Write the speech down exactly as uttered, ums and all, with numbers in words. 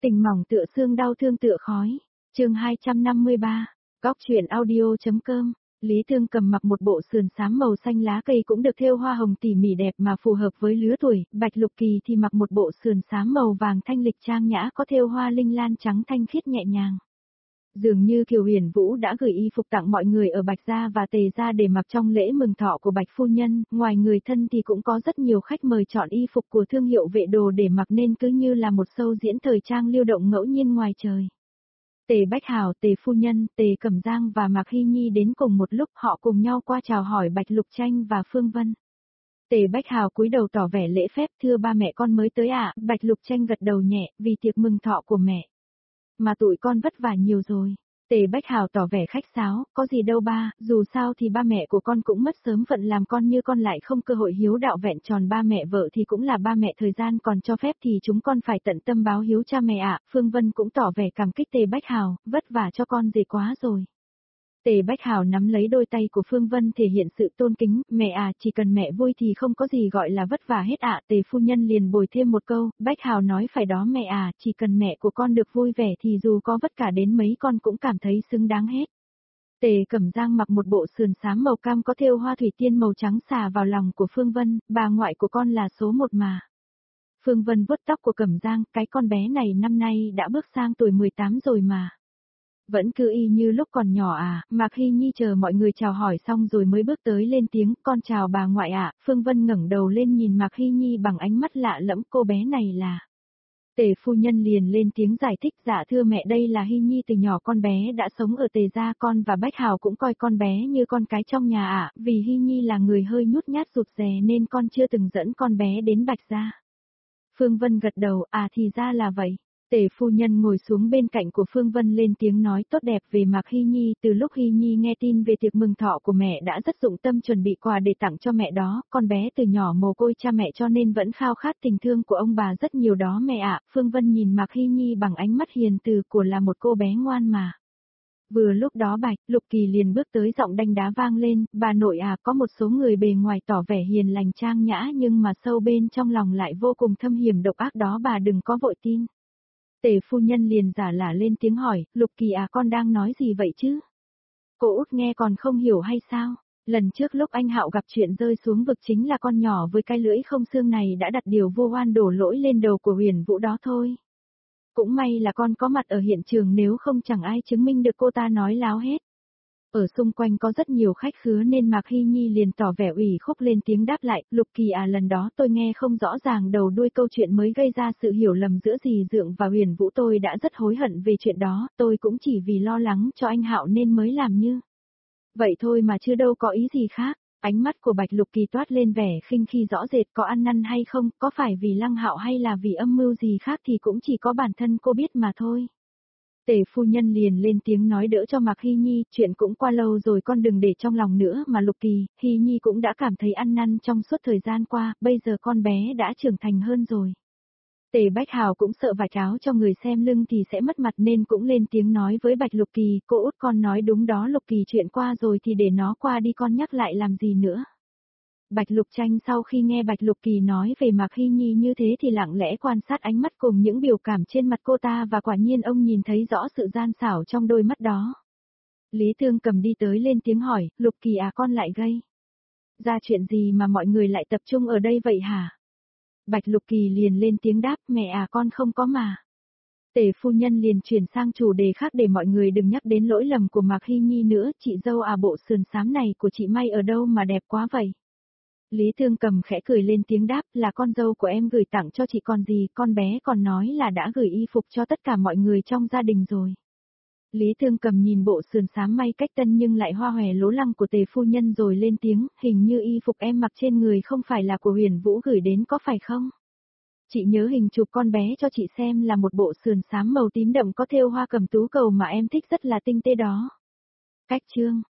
Tình mỏng tựa xương đau thương tựa khói. Chương hai trăm năm mươi ba. Góc truyện audio.com. Lý Thương Cầm mặc một bộ sườn xám màu xanh lá cây cũng được thêu hoa hồng tỉ mỉ đẹp mà phù hợp với lứa tuổi, Bạch Lục Kỳ thì mặc một bộ sườn xám màu vàng thanh lịch trang nhã có thêu hoa linh lan trắng thanh khiết nhẹ nhàng. Dường như Kiều Huyền Vũ đã gửi y phục tặng mọi người ở Bạch Gia và Tề Gia để mặc trong lễ mừng thọ của Bạch Phu Nhân, ngoài người thân thì cũng có rất nhiều khách mời chọn y phục của thương hiệu Vệ Đồ để mặc nên cứ như là một show diễn thời trang lưu động ngẫu nhiên ngoài trời. Tề Bách Hào, Tề Phu Nhân, Tề Cẩm Giang và Mạc Hy Nhi đến cùng một lúc, họ cùng nhau qua chào hỏi Bạch Lục Tranh và Phương Vân. Tề Bách Hào cúi đầu tỏ vẻ lễ phép, thưa ba mẹ con mới tới ạ. Bạch Lục Tranh gật đầu nhẹ, vì tiệc mừng thọ của mẹ mà tụi con vất vả nhiều rồi. Tề Bách Hào tỏ vẻ khách sáo, có gì đâu ba, dù sao thì ba mẹ của con cũng mất sớm, phận làm con như con lại không cơ hội hiếu đạo vẹn tròn ba mẹ vợ thì cũng là ba mẹ, thời gian còn cho phép thì chúng con phải tận tâm báo hiếu cha mẹ ạ. Phương Vân cũng tỏ vẻ cảm kích Tề Bách Hào, vất vả cho con gì quá rồi. Tề Bách Hào nắm lấy đôi tay của Phương Vân thể hiện sự tôn kính, mẹ à, chỉ cần mẹ vui thì không có gì gọi là vất vả hết ạ. Tề Phu Nhân liền bồi thêm một câu, Bách Hào nói phải đó mẹ à, chỉ cần mẹ của con được vui vẻ thì dù có vất cả đến mấy con cũng cảm thấy xứng đáng hết. Tề Cẩm Giang mặc một bộ sườn xám màu cam có thêu hoa thủy tiên màu trắng xà vào lòng của Phương Vân, bà ngoại của con là số một mà. Phương Vân vuốt tóc của Cẩm Giang, cái con bé này năm nay đã bước sang tuổi mười tám rồi mà. Vẫn cứ y như lúc còn nhỏ à. Mạc Hy Nhi chờ mọi người chào hỏi xong rồi mới bước tới lên tiếng, con chào bà ngoại ạ. Phương Vân ngẩng đầu lên nhìn Mạc Hy Nhi bằng ánh mắt lạ lẫm, cô bé này là... Tề Phu Nhân liền lên tiếng giải thích, dạ thưa mẹ, đây là Hy Nhi, từ nhỏ con bé đã sống ở Tề Gia, con và Bách Hào cũng coi con bé như con cái trong nhà ạ, vì Hy Nhi là người hơi nhút nhát rụt rè nên con chưa từng dẫn con bé đến Bạch Gia. Phương Vân gật đầu, à thì ra là vậy. Tề Phu Nhân ngồi xuống bên cạnh của Phương Vân lên tiếng nói tốt đẹp về Mạc Hy Nhi, từ lúc Hy Nhi nghe tin về tiệc mừng thọ của mẹ đã rất dụng tâm chuẩn bị quà để tặng cho mẹ đó, con bé từ nhỏ mồ côi cha mẹ cho nên vẫn khao khát tình thương của ông bà rất nhiều đó mẹ ạ. Phương Vân nhìn Mạc Hy Nhi bằng ánh mắt hiền từ của là một cô bé ngoan mà. Vừa lúc đó Bạch Lục Kỳ liền bước tới, giọng đanh đá vang lên, bà nội à, có một số người bề ngoài tỏ vẻ hiền lành trang nhã nhưng mà sâu bên trong lòng lại vô cùng thâm hiểm độc ác đó, bà đừng có vội tin. Tề Phu Nhân liền giả lả lên tiếng hỏi, Lục Kỳ à, con đang nói gì vậy chứ? Cô út nghe còn không hiểu hay sao? Lần trước lúc anh Hạo gặp chuyện rơi xuống vực chính là con nhỏ với cái lưỡi không xương này đã đặt điều vô oan đổ lỗi lên đầu của Huyền Vũ đó thôi. Cũng may là con có mặt ở hiện trường, nếu không chẳng ai chứng minh được cô ta nói láo hết. Ở xung quanh có rất nhiều khách khứa nên Mạc Hy Nhi liền tỏ vẻ ủy khúc lên tiếng đáp lại, Lục Kỳ à, lần đó tôi nghe không rõ ràng đầu đuôi câu chuyện mới gây ra sự hiểu lầm giữa dì Dượng và Huyền Vũ, tôi đã rất hối hận về chuyện đó, tôi cũng chỉ vì lo lắng cho anh Hạo nên mới làm như vậy thôi mà chứ đâu có ý gì khác. Ánh mắt của Bạch Lục Kỳ toát lên vẻ khinh khi rõ rệt, có ăn năn hay không, có phải vì Lăng Hạo hay là vì âm mưu gì khác thì cũng chỉ có bản thân cô biết mà thôi. Tề Phu Nhân liền lên tiếng nói đỡ cho Mạc Hy Nhi, chuyện cũng qua lâu rồi, con đừng để trong lòng nữa mà Lục Kỳ, Hy Nhi cũng đã cảm thấy ăn năn trong suốt thời gian qua, bây giờ con bé đã trưởng thành hơn rồi. Tề Bách Hào cũng sợ vạch áo cho người xem lưng thì sẽ mất mặt nên cũng lên tiếng nói với Bạch Lục Kỳ, cô út con nói đúng đó Lục Kỳ, chuyện qua rồi thì để nó qua đi, con nhắc lại làm gì nữa. Bạch Lục Tranh sau khi nghe Bạch Lục Kỳ nói về Mạc Hy Nhi như thế thì lặng lẽ quan sát ánh mắt cùng những biểu cảm trên mặt cô ta và quả nhiên ông nhìn thấy rõ sự gian xảo trong đôi mắt đó. Lý Thương Cầm đi tới lên tiếng hỏi, Lục Kỳ à, con lại gây ra chuyện gì mà mọi người lại tập trung ở đây vậy hả? Bạch Lục Kỳ liền lên tiếng đáp, mẹ à, con không có mà. Tề Phu Nhân liền chuyển sang chủ đề khác để mọi người đừng nhắc đến lỗi lầm của Mạc Hy Nhi nữa, chị dâu à, bộ sườn xám này của chị may ở đâu mà đẹp quá vậy? Lý Thương Cầm khẽ cười lên tiếng đáp, là con dâu của em gửi tặng cho chị còn gì, con bé còn nói là đã gửi y phục cho tất cả mọi người trong gia đình rồi. Lý Thương Cầm nhìn bộ sườn xám may cách tân nhưng lại hoa hòe lố lăng của Tề Phu Nhân rồi lên tiếng, hình như y phục em mặc trên người không phải là của Huyền Vũ gửi đến có phải không? Chị nhớ hình chụp con bé cho chị xem là một bộ sườn xám màu tím đậm có thêu hoa cẩm tú cầu mà em thích rất là tinh tế đó. Cách chương